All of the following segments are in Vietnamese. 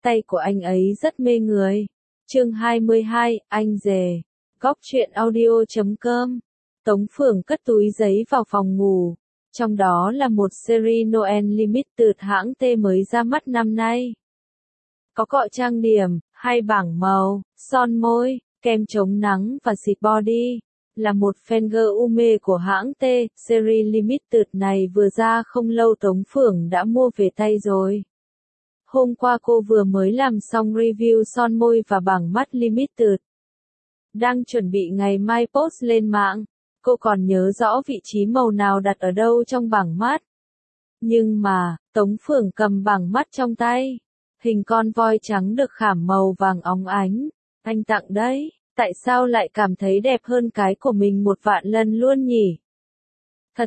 tay của anh ấy rất mê người. Chương 22, anh rể. Góc truyện audio.com. Tống Phượng cất túi giấy vào phòng ngủ. Trong đó là một series Noel Limited hãng T mới ra mắt năm nay. Có cọ trang điểm, hay bảng màu, son môi, kem chống nắng và xịt body. Là một fan girl mê của hãng T, series Limited này vừa ra không lâu Tống Phượng đã mua về tay rồi. Hôm qua cô vừa mới làm xong review son môi và bảng mắt Limited. Đang chuẩn bị ngày mai post lên mạng. Cô còn nhớ rõ vị trí màu nào đặt ở đâu trong bảng mắt. Nhưng mà, Tống Phượng cầm bảng mắt trong tay. Hình con voi trắng được khảm màu vàng óng ánh. Anh tặng đấy, tại sao lại cảm thấy đẹp hơn cái của mình 1.000.000 lần luôn nhỉ? Thật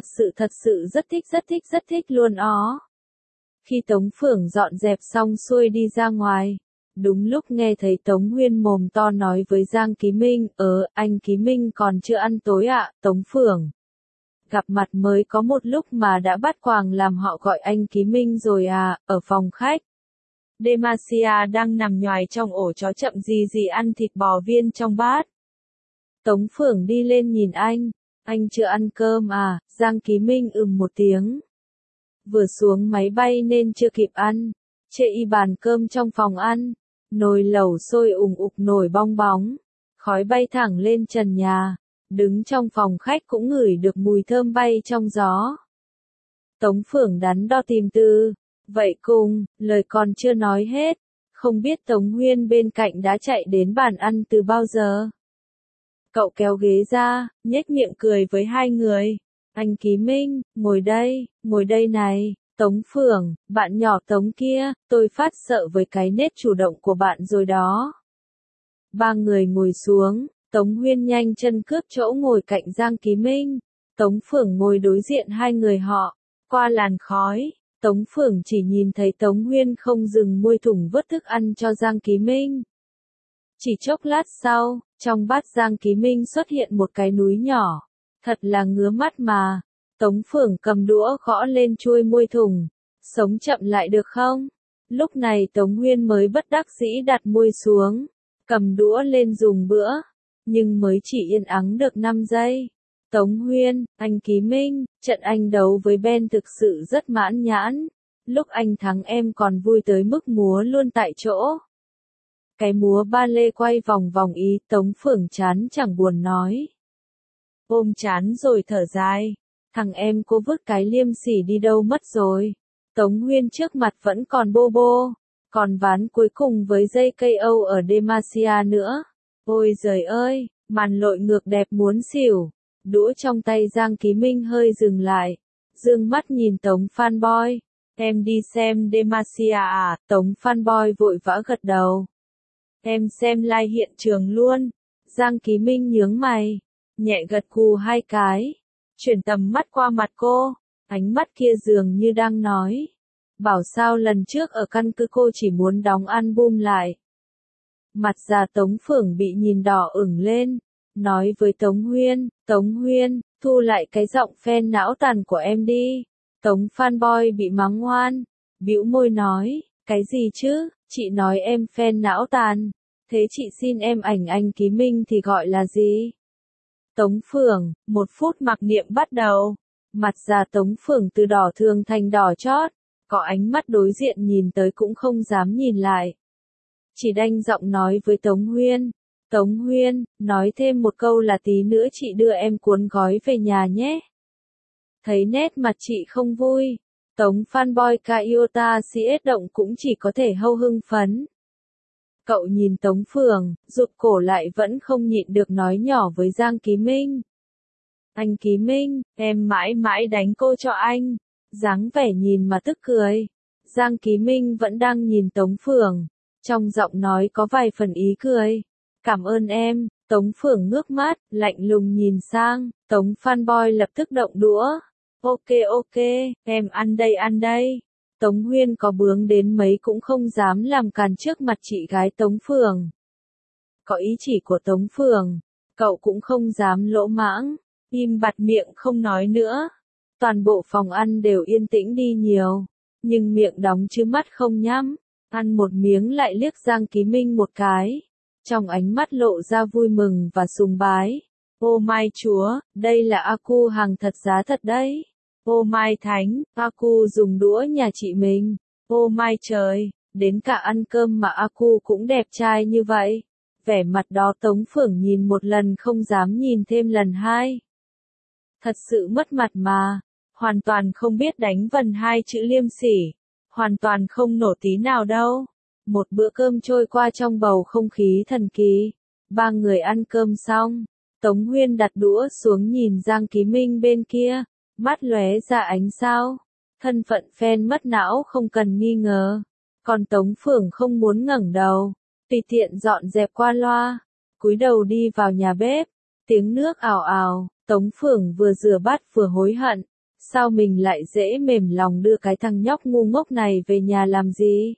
sự rất thích luôn ó. Khi Tống Phượng dọn dẹp xong xuôi đi ra ngoài. Đúng lúc nghe thấy Tống Huyên mồm to nói với Giang Ký Minh, anh Ký Minh còn chưa ăn tối ạ, Tống Phượng. Gặp mặt mới có một lúc mà đã bắt quàng làm họ gọi anh Ký Minh rồi à, ở phòng khách. Demacia đang nằm nhoài trong ổ chó chậm gì ăn thịt bò viên trong bát. Tống Phượng đi lên nhìn anh chưa ăn cơm à, Giang Ký Minh một tiếng. Vừa xuống máy bay nên chưa kịp ăn, chê y bàn cơm trong phòng ăn. Nồi lẩu sôi ùng ục nổi bong bóng, khói bay thẳng lên trần nhà, đứng trong phòng khách cũng ngửi được mùi thơm bay trong gió. Tống Phượng đắn đo tìm từ, vậy cùng, lời còn chưa nói hết, không biết Tống Huyên bên cạnh đã chạy đến bàn ăn từ bao giờ. Cậu kéo ghế ra, nhếch miệng cười với hai người, anh Ký Minh, ngồi đây này. Tống Phượng, bạn nhỏ Tống kia, tôi phát sợ với cái nết chủ động của bạn rồi đó. Ba người ngồi xuống, Tống Huyên nhanh chân cướp chỗ ngồi cạnh Giang Ký Minh. Tống Phượng ngồi đối diện hai người họ, qua làn khói. Tống Phượng chỉ nhìn thấy Tống Huyên không dừng môi thủng vớt thức ăn cho Giang Ký Minh. Chỉ chốc lát sau, trong bát Giang Ký Minh xuất hiện một cái núi nhỏ. Thật là ngứa mắt mà. Tống Phượng cầm đũa gõ lên chuôi môi thùng. Sống chậm lại được không? Lúc này Tống Huyên mới bất đắc dĩ đặt môi xuống. Cầm đũa lên dùng bữa. Nhưng mới chỉ yên ắng được 5 giây. Tống Huyên, anh Ký Minh, trận anh đấu với Ben thực sự rất mãn nhãn. Lúc anh thắng em còn vui tới mức múa luôn tại chỗ. Cái múa ba lê quay vòng vòng ý Tống Phượng chán chẳng buồn nói. Ôm chán rồi thở dài. Thằng em cô vứt cái liêm sỉ đi đâu mất rồi. Tống Huyên trước mặt vẫn còn bô. Còn ván cuối cùng với dây cây Âu ở Demacia nữa. Ôi giời ơi, màn lội ngược đẹp muốn xỉu. Đũa trong tay Giang Ký Minh hơi dừng lại. Dương mắt nhìn Tống fanboy. Em đi xem Demacia à? Tống fanboy vội vã gật đầu. Em xem live hiện trường luôn. Giang Ký Minh nhướng mày. Nhẹ gật gù 2 cái. Chuyển tầm mắt qua mặt cô, ánh mắt kia dường như đang nói. Bảo sao lần trước ở căn cứ cô chỉ muốn đóng album lại. Mặt già Tống Phượng bị nhìn đỏ ửng lên, nói với Tống Huyên, thu lại cái giọng fan não tàn của em đi. Tống fanboy bị mắng ngoan, bĩu môi nói, cái gì chứ, chị nói em fan não tàn, thế chị xin em ảnh anh Ký Minh thì gọi là gì? Tống Phượng, 1 phút mặc niệm bắt đầu. Mặt già Tống Phượng từ đỏ thường thành đỏ chót, có ánh mắt đối diện nhìn tới cũng không dám nhìn lại. Chỉ đanh giọng nói với Tống Huyên, nói thêm một câu là tí nữa chị đưa em cuốn gói về nhà nhé. Thấy nét mặt chị không vui, Tống fanboy Kaiota CS động cũng chỉ có thể hâu hưng phấn. Cậu nhìn Tống Phượng, rụt cổ lại vẫn không nhịn được nói nhỏ với Giang Ký Minh. Anh Ký Minh, em mãi mãi đánh cô cho anh. Dáng vẻ nhìn mà tức cười. Giang Ký Minh vẫn đang nhìn Tống Phượng. Trong giọng nói có vài phần ý cười. Cảm ơn em. Tống Phượng ngước mắt, lạnh lùng nhìn sang. Tống fanboy lập tức động đũa. Ok, em ăn đây. Tống Huyên có bướng đến mấy cũng không dám làm càn trước mặt chị gái Tống Phượng. Có ý chỉ của Tống Phượng, cậu cũng không dám lỗ mãng, im bặt miệng không nói nữa. Toàn bộ phòng ăn đều yên tĩnh đi nhiều, nhưng miệng đóng chứ mắt không nhắm. Ăn một miếng lại liếc Giang Ký Minh một cái. Trong ánh mắt lộ ra vui mừng và sùng bái. Ô mai chúa, đây là Aku hàng thật giá thật đấy. Ô mai thánh, Aku dùng đũa nhà chị mình. Ô mai trời, đến cả ăn cơm mà Aku cũng đẹp trai như vậy. Vẻ mặt đó Tống Phưởng nhìn một lần không dám nhìn thêm lần hai. Thật sự mất mặt mà. Hoàn toàn không biết đánh vần hai chữ liêm sỉ. Hoàn toàn không nổ tí nào đâu. Một bữa cơm trôi qua trong bầu không khí thần kỳ. Ba người ăn cơm xong. Tống Huyên đặt đũa xuống nhìn Giang Ký Minh bên kia. Mắt lóe ra ánh sao. Thân phận fan mất não không cần nghi ngờ. Còn Tống Phưởng không muốn ngẩng đầu. Tùy tiện dọn dẹp qua loa. Cúi đầu đi vào nhà bếp. Tiếng nước ào ào. Tống Phưởng vừa rửa bát vừa hối hận. Sao mình lại dễ mềm lòng đưa cái thằng nhóc ngu ngốc này về nhà làm gì?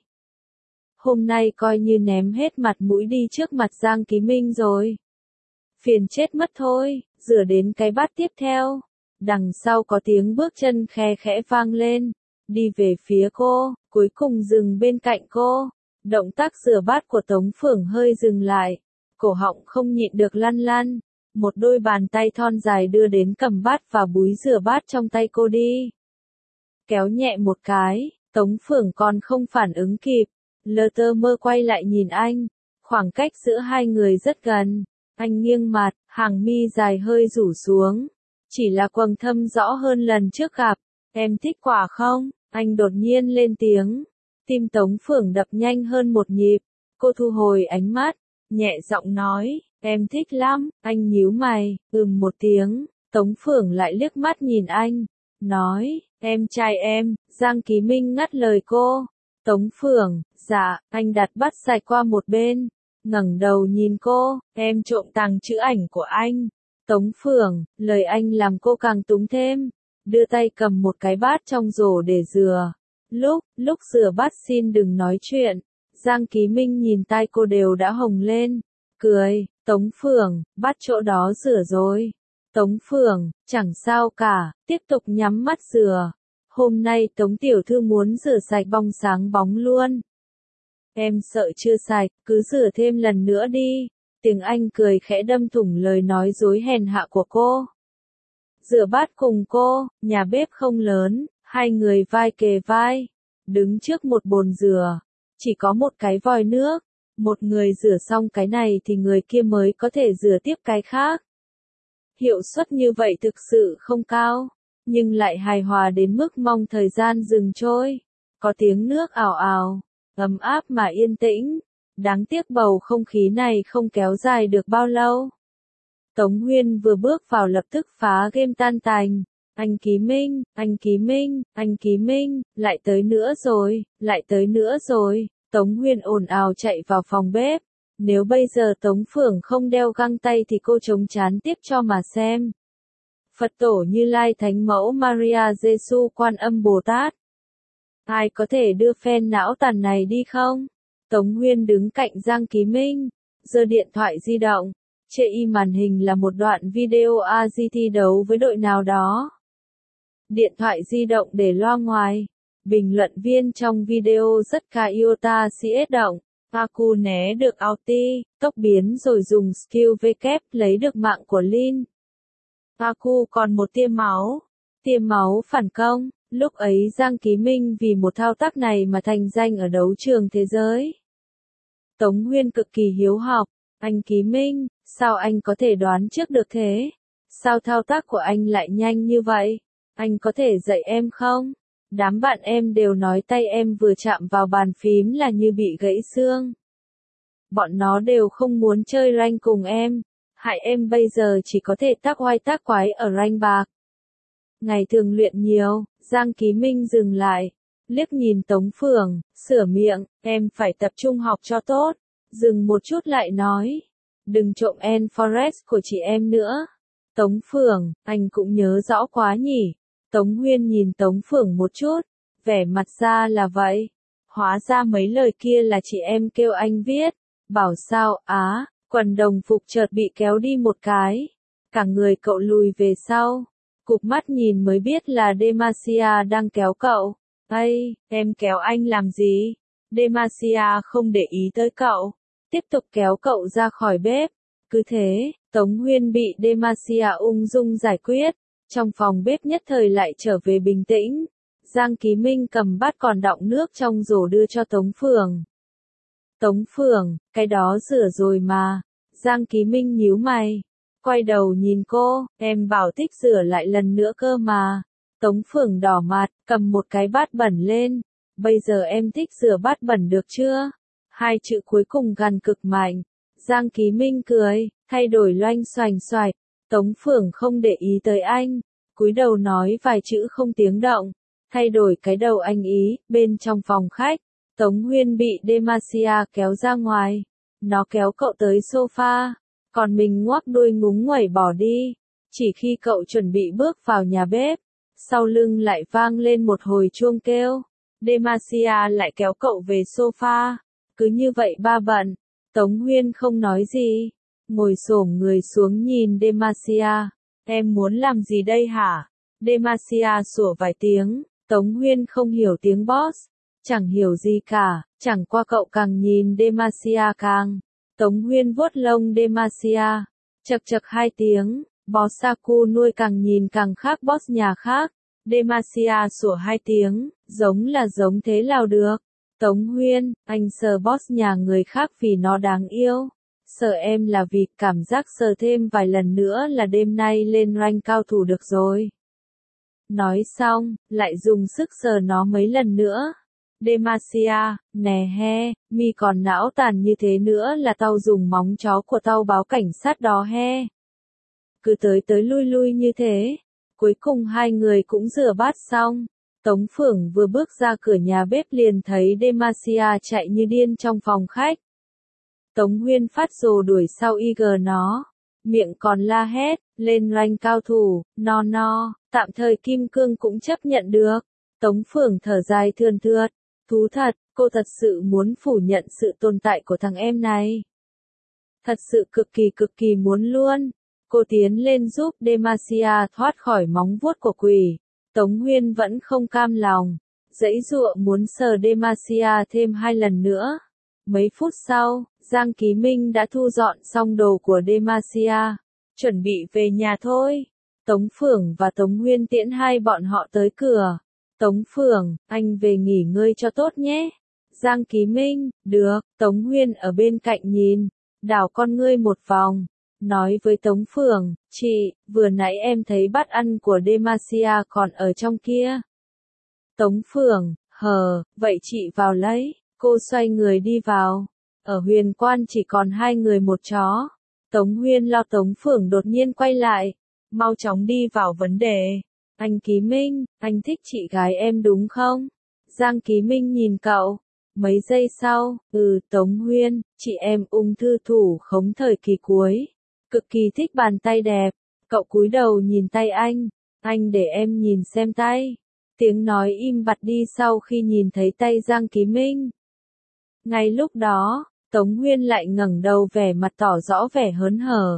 Hôm nay coi như ném hết mặt mũi đi trước mặt Giang Ký Minh rồi. Phiền chết mất thôi, rửa đến cái bát tiếp theo. Đằng sau có tiếng bước chân khe khẽ vang lên. Đi về phía cô, cuối cùng dừng bên cạnh cô. Động tác rửa bát của Tống Phưởng hơi dừng lại. Cổ họng không nhịn được lăn lăn. Một đôi bàn tay thon dài đưa đến cầm bát và búi rửa bát trong tay cô đi. Kéo nhẹ một cái, Tống Phưởng còn không phản ứng kịp. Lơ tơ mơ quay lại nhìn anh. Khoảng cách giữa hai người rất gần. Anh nghiêng mặt, hàng mi dài hơi rủ xuống. Chỉ là quầng thâm rõ hơn lần trước gặp. Em thích quả không? Anh đột nhiên lên tiếng. Tim Tống Phưởng đập nhanh hơn một nhịp. Cô thu hồi ánh mắt, nhẹ giọng nói, em thích lắm. Anh nhíu mày, một tiếng. Tống Phưởng lại liếc mắt nhìn anh, nói, em trai em. Giang Ký Minh ngắt lời cô. Tống Phưởng, dạ. Anh đặt bát sạch qua một bên, ngẩng đầu nhìn cô, em trộm tàng chữ ảnh của anh. Tống Phưởng, lời anh làm cô càng túng thêm. Đưa tay cầm một cái bát trong rổ để rửa. Lúc rửa bát xin đừng nói chuyện. Giang Ký Minh nhìn tai cô đều đã hồng lên. Cười, Tống Phưởng, bát chỗ đó rửa rồi. Tống Phưởng, chẳng sao cả, tiếp tục nhắm mắt rửa. Hôm nay Tống tiểu thư muốn rửa sạch bong sáng bóng luôn. Em sợ chưa sạch, cứ rửa thêm lần nữa đi. Tiếng Anh cười khẽ đâm thủng lời nói dối hèn hạ của cô. Rửa bát cùng cô, nhà bếp không lớn, hai người vai kề vai. Đứng trước một bồn rửa. Chỉ có một cái vòi nước. Một người rửa xong cái này thì người kia mới có thể rửa tiếp cái khác. Hiệu suất như vậy thực sự không cao. Nhưng lại hài hòa đến mức mong thời gian dừng trôi. Có tiếng nước ào ào. Ấm áp mà yên tĩnh. Đáng tiếc bầu không khí này không kéo dài được bao lâu. Tống Huyên vừa bước vào lập tức phá game tan tành. Anh Ký Minh, anh Ký Minh, anh Ký Minh, lại tới nữa rồi, lại tới nữa rồi. Tống Huyên ồn ào chạy vào phòng bếp. Nếu bây giờ Tống Phưởng không đeo găng tay thì cô chống chán tiếp cho mà xem. Phật tổ Như Lai Thánh Mẫu Maria Giêsu Quan Âm Bồ Tát. Ai có thể đưa phen não tàn này đi không? Tống Huyên đứng cạnh Giang Ký Minh, giơ điện thoại di động. Trên màn hình là một đoạn video AG thi đấu với đội nào đó. Điện thoại di động để loa ngoài. Bình luận viên trong video rất ca iota CS động. Aku né được ulti, tốc biến rồi dùng skill W lấy được mạng của Lin. Aku còn một tia máu. Tia máu phản công. Lúc ấy Giang Ký Minh vì một thao tác này mà thành danh ở đấu trường thế giới. Tống Huyên cực kỳ hiếu học. Anh Ký Minh, sao anh có thể đoán trước được thế? Sao thao tác của anh lại nhanh như vậy? Anh có thể dạy em không? Đám bạn em đều nói tay em vừa chạm vào bàn phím là như bị gãy xương. Bọn nó đều không muốn chơi rank cùng em. Hại em bây giờ chỉ có thể tác oai tác quái ở rank bạc. Ngày thường luyện nhiều, Giang Ký Minh dừng lại. Liếc nhìn Tống Phưởng, sửa miệng, em phải tập trung học cho tốt. Dừng một chút lại nói. Đừng trộm Forest của chị em nữa. Tống Phưởng, anh cũng nhớ rõ quá nhỉ. Tống Huyên nhìn Tống Phưởng một chút. Vẻ mặt ra là vậy. Hóa ra mấy lời kia là chị em kêu anh viết. Bảo sao, quần đồng phục chợt bị kéo đi một cái. Cả người cậu lùi về sau. Cụp mắt nhìn mới biết là Demacia đang kéo cậu. Ây, em kéo anh làm gì? Demacia không để ý tới cậu, tiếp tục kéo cậu ra khỏi bếp. Cứ thế, Tống Huyên bị Demacia ung dung giải quyết, trong phòng bếp nhất thời lại trở về bình tĩnh. Giang Ký Minh cầm bát còn đọng nước trong rổ đưa cho Tống Phượng. Tống Phượng, cái đó rửa rồi mà. Giang Ký Minh nhíu mày, quay đầu nhìn cô, em bảo thích rửa lại lần nữa cơ mà. Tống Phượng đỏ mặt, cầm một cái bát bẩn lên. Bây giờ em thích rửa bát bẩn được chưa? Hai chữ cuối cùng gằn cực mạnh. Giang Ký Minh cười, thay đổi loanh xoành xoạch. Tống Phượng không để ý tới anh, cúi đầu nói vài chữ không tiếng động. Thay đổi cái đầu anh ý, bên trong phòng khách. Tống Huyên bị Demacia kéo ra ngoài. Nó kéo cậu tới sofa, còn mình ngoác đuôi ngúng nguẩy bỏ đi. Chỉ khi cậu chuẩn bị bước vào nhà bếp, sau lưng lại vang lên một hồi chuông kêu. Demacia lại kéo cậu về sofa. Cứ như vậy ba bận. Tống Huyên không nói gì, ngồi xổm người xuống nhìn Demacia. Em muốn làm gì đây hả? Demacia sủa vài tiếng. Tống Huyên không hiểu tiếng boss, chẳng hiểu gì cả, chẳng qua cậu càng nhìn Demacia càng. Tống Huyên vuốt lông Demacia, chậc chậc hai tiếng, boss Saku nuôi càng nhìn càng khác boss nhà khác. Demacia sủa hai tiếng, giống là giống thế nào được. Tống Huyên, anh sờ boss nhà người khác vì nó đáng yêu. Sờ em là vì cảm giác sờ thêm vài lần nữa là đêm nay lên rank cao thủ được rồi. Nói xong, lại dùng sức sờ nó mấy lần nữa. Demacia, nè he, mi còn não tàn như thế nữa là tao dùng móng chó của tao báo cảnh sát đó he. Cứ tới tới lui lui như thế. Cuối cùng hai người cũng rửa bát xong. Tống Phượng vừa bước ra cửa nhà bếp liền thấy Demacia chạy như điên trong phòng khách. Tống Huyên phát rồ đuổi sau IG nó. Miệng còn la hét, lên rank cao thủ, no, tạm thời kim cương cũng chấp nhận được. Tống Phượng thở dài thườn thượt, thú thật, cô thật sự muốn phủ nhận sự tồn tại của thằng em này. Thật sự cực kỳ muốn luôn. Cô tiến lên giúp Demacia thoát khỏi móng vuốt của quỷ. Tống Huyên vẫn không cam lòng, giãy giụa muốn sờ Demacia thêm hai lần nữa. Mấy phút sau, Giang Ký Minh đã thu dọn xong đồ của Demacia, chuẩn bị về nhà thôi. Tống Phượng và Tống Huyên tiễn hai bọn họ tới cửa. Tống Phượng, anh về nghỉ ngơi cho tốt nhé. Giang Ký Minh, được. Tống Huyên ở bên cạnh nhìn, đảo con ngươi một vòng, nói với Tống Phượng, chị, vừa nãy em thấy bát ăn của Demacia còn ở trong kia. Tống Phượng, vậy chị vào lấy. Cô xoay người đi vào. Ở Huyền Quan chỉ còn hai người một chó. Tống Huyên lo Tống Phượng đột nhiên quay lại. Mau chóng đi vào vấn đề. Anh Ký Minh, anh thích chị gái em đúng không? Giang Ký Minh nhìn cậu. Mấy giây sau, Tống Huyên, chị em ung thư thủ khống thời kỳ cuối. Cực kỳ thích bàn tay đẹp. Cậu cúi đầu nhìn tay anh để em nhìn xem tay. Tiếng nói im bặt đi sau khi nhìn thấy tay Giang Ký Minh. Ngay lúc đó, Tống Huyên lại ngẩng đầu vẻ mặt tỏ rõ vẻ hớn hở.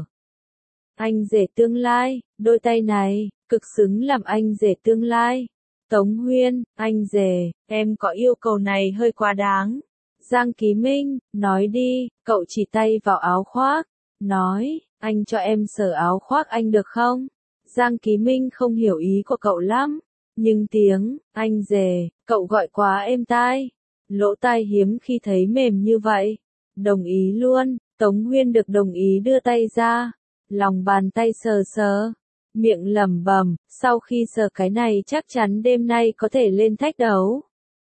Anh rể tương lai, đôi tay này, cực xứng làm anh rể tương lai. Tống Huyên, anh rể, em có yêu cầu này hơi quá đáng. Giang Ký Minh, nói đi, cậu chỉ tay vào áo khoác. Nói, anh cho em sờ áo khoác anh được không? Giang Ký Minh không hiểu ý của cậu lắm. Nhưng tiếng, anh rể, cậu gọi quá êm tai. Lỗ tai hiếm khi thấy mềm như vậy. Đồng ý luôn. Tống Huyên được đồng ý đưa tay ra. Lòng bàn tay sờ sờ. Miệng lẩm bẩm, sau khi sờ cái này chắc chắn đêm nay có thể lên thách đấu.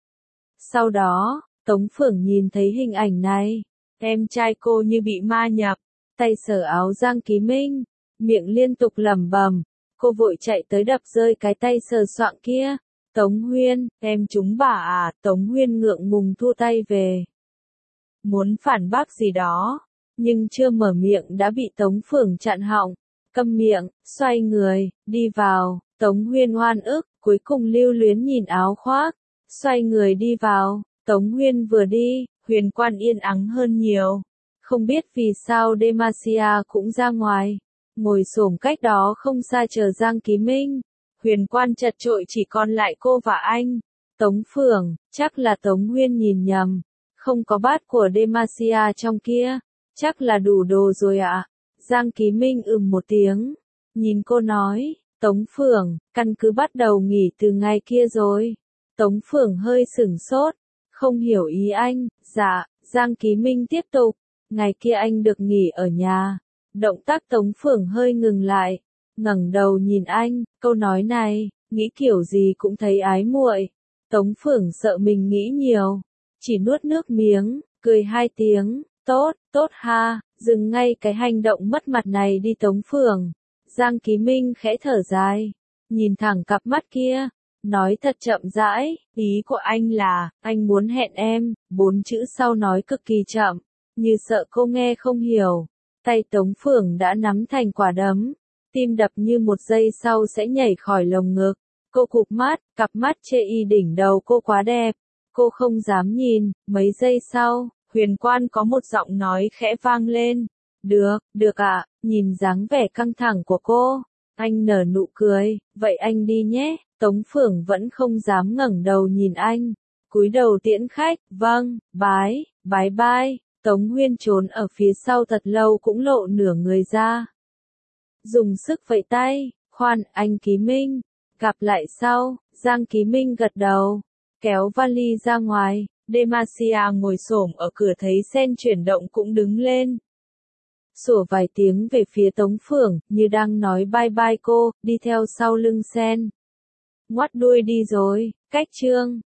Sau đó, Tống Phượng nhìn thấy hình ảnh này. Em trai cô như bị ma nhập. Tay sờ áo Giang Ký Minh. Miệng liên tục lẩm bẩm. Cô vội chạy tới đập rơi cái tay sờ soạng kia. Tống Huyên, em trúng bà à? Tống Huyên ngượng ngùng thu tay về. Muốn phản bác gì đó, nhưng chưa mở miệng đã bị Tống Phượng chặn họng. Câm miệng, xoay người, đi vào. Tống Huyên oan ức, cuối cùng lưu luyến nhìn áo khoác. Xoay người đi vào. Tống Huyên vừa đi, Huyền Quan yên ắng hơn nhiều. Không biết vì sao Demacia cũng ra ngoài. Ngồi xổm cách đó không xa chờ Giang Ký Minh. Huyền Quan chật chội chỉ còn lại cô và anh. Tống Phượng, chắc là Tống Huyên nhìn nhầm. Không có bát của Demacia trong kia, chắc là đủ đồ rồi ạ. Giang Ký Minh một tiếng, nhìn cô nói, Tống Phượng, căn cứ bắt đầu nghỉ từ ngày kia rồi. Tống Phượng hơi sửng sốt, không hiểu ý anh, dạ, Giang Ký Minh tiếp tục, ngày kia anh được nghỉ ở nhà. Động tác Tống Phượng hơi ngừng lại, ngẩng đầu nhìn anh, câu nói này, nghĩ kiểu gì cũng thấy ái muội. Tống Phượng sợ mình nghĩ nhiều, chỉ nuốt nước miếng, cười hai tiếng, tốt, tốt ha, dừng ngay cái hành động mất mặt này đi Tống Phượng. Giang Ký Minh khẽ thở dài, nhìn thẳng cặp mắt kia, nói thật chậm rãi, ý của anh là, anh muốn hẹn em, 4 chữ sau nói cực kỳ chậm, như sợ cô nghe không hiểu. Tay Tống Phượng đã nắm thành quả đấm, tim đập như một giây sau sẽ nhảy khỏi lồng ngực. Cô cụp mắt, cặp mắt chê y đỉnh đầu cô quá đẹp, cô không dám nhìn. Mấy giây sau, Huyền Quan có một giọng nói khẽ vang lên. Được, được ạ, nhìn dáng vẻ căng thẳng của cô. Anh nở nụ cười, vậy anh đi nhé. Tống Phượng vẫn không dám ngẩng đầu nhìn anh. Cúi đầu tiễn khách, vâng, bái, bái bai. Tống Huyên trốn ở phía sau thật lâu cũng lộ nửa người ra. Dùng sức vẫy tay, khoan, anh Ký Minh. Gặp lại sau, Giang Ký Minh gật đầu, kéo vali ra ngoài. Demacia ngồi xổm ở cửa thấy Sen chuyển động cũng đứng lên. Sủa vài tiếng về phía Tống Phượng, như đang nói bye bye cô, đi theo sau lưng Sen. Ngoắt đuôi đi rồi, cách chương.